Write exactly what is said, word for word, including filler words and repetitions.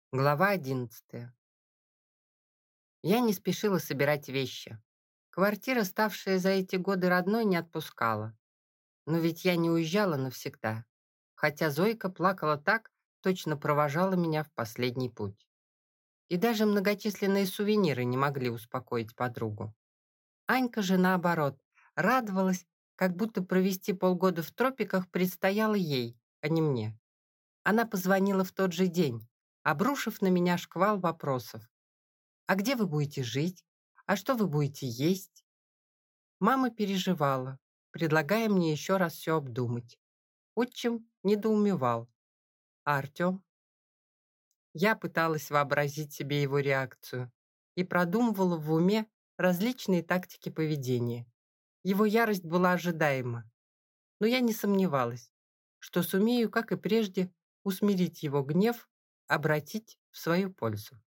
Глава одиннадцатая. Я не спешила собирать вещи. Квартира, ставшая за эти годы родной, не отпускала. Но ведь я не уезжала навсегда. Хотя Зойка плакала так, точно провожала меня в последний путь. И даже многочисленные сувениры не могли успокоить подругу. Анька же, наоборот, радовалась, как будто провести полгода в тропиках предстояло ей, а не мне. Она позвонила в тот же день, обрушив на меня шквал вопросов. А где вы будете жить? А что вы будете есть? Мама переживала, предлагая мне еще раз все обдумать. Отчим недоумевал. А Артем? Я пыталась вообразить себе его реакцию и продумывала в уме различные тактики поведения. Его ярость была ожидаема, но я не сомневалась, что сумею, как и прежде, усмирить его гнев, обратить в свою пользу.